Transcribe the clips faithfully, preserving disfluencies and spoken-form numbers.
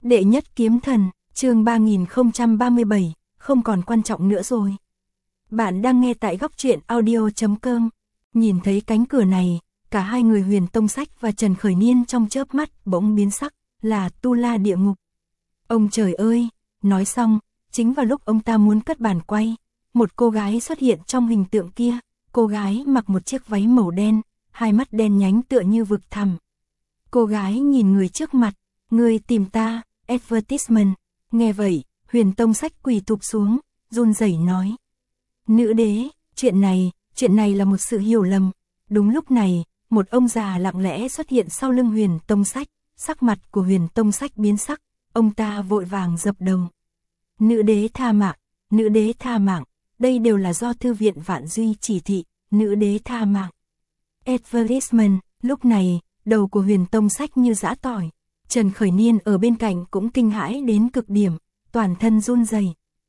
Đệ nhất kiếm thần, chương ba nghìn không trăm ba mươi bảy, không còn quan trọng nữa rồi. Bạn đang nghe tại góc truyện audio chấm com. Nhìn thấy cánh cửa này, cả hai người Huyền Tông Sách và Trần Khởi Niên trong chớp mắt bỗng biến sắc, là tu la địa ngục. Ông trời ơi, nói xong, chính vào lúc ông ta muốn cất bàn quay, một cô gái xuất hiện trong hình tượng kia, cô gái mặc một chiếc váy màu đen, hai mắt đen nhánh tựa như vực thẳm. Cô gái nhìn người trước mặt, người tìm ta, advertisement. Nghe vậy, Huyền Tông Sách quỳ thụp xuống, run rẩy nói. Nữ đế, chuyện này, chuyện này là một sự hiểu lầm. Đúng lúc này, một ông già lặng lẽ xuất hiện sau lưng Huyền Tông Sách, sắc mặt của Huyền Tông Sách biến sắc, ông ta vội vàng dập đầu. Nữ đế tha mạng, nữ đế tha mạng, đây đều là do thư viện Vạn Duy chỉ thị, nữ đế tha mạng. Advertisement, lúc này, đầu của Huyền Tông Sách như giã tỏi. Trần Khởi Niên ở bên cạnh cũng kinh hãi đến cực điểm, toàn thân run rẩy.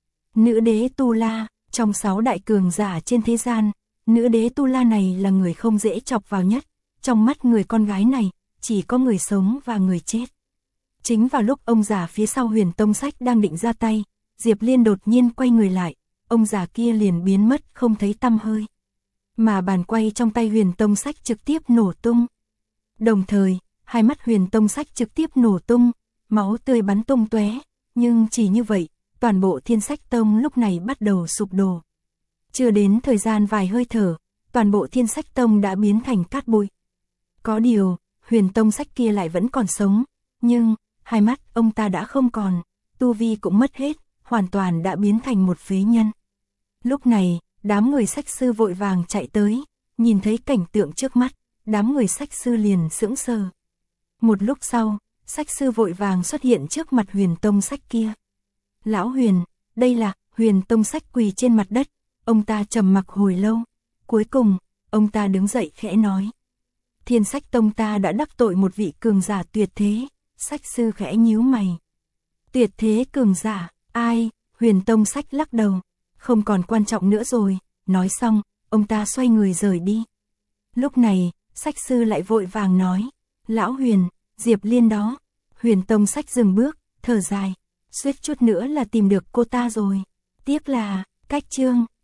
Nữ đế Tu La, trong sáu đại cường giả trên thế gian, nữ đế Tu La này là người không dễ chọc vào nhất. Trong mắt người con gái này, chỉ có người sống và người chết. Chính vào lúc ông già phía sau Huyền Tông Sách đang định ra tay, Diệp Liên đột nhiên quay người lại, ông già kia liền biến mất không thấy tăm hơi. Mà bàn quay trong tay Huyền Tông Sách trực tiếp nổ tung. Đồng thời, hai mắt Huyền Tông Sách trực tiếp nổ tung, máu tươi bắn tung tóe, nhưng chỉ như vậy, toàn bộ Thiên Sách Tông lúc này bắt đầu sụp đổ. Chưa đến thời gian vài hơi thở, toàn bộ Thiên Sách Tông đã biến thành cát bụi. Có điều, Huyền Tông Sách kia lại vẫn còn sống, nhưng hai mắt ông ta đã không còn, tu vi cũng mất hết, hoàn toàn đã biến thành một phế nhân. Lúc này, đám người sách sư vội vàng chạy tới, nhìn thấy cảnh tượng trước mắt, đám người sách sư liền sững sờ. Một lúc sau, sách sư vội vàng xuất hiện trước mặt Huyền Tông Sách kia. Lão Huyền, đây là, Huyền Tông Sách quỳ trên mặt đất, ông ta trầm mặc hồi lâu. Cuối cùng, ông ta đứng dậy khẽ nói. Thiên Sách Tông ta đã đắc tội một vị cường giả tuyệt thế, sách sư khẽ nhíu mày. Tuyệt thế cường giả, ai? Huyền Tông Sách lắc đầu. Không còn quan trọng nữa rồi, nói xong, ông ta xoay người rời đi. Lúc này, sách sư lại vội vàng nói. Lão Huyền, Diệp Liên đó. Huyền Tông Sách dừng bước, thở dài. Suýt chút nữa là tìm được cô ta rồi. Tiếc là, cách chương.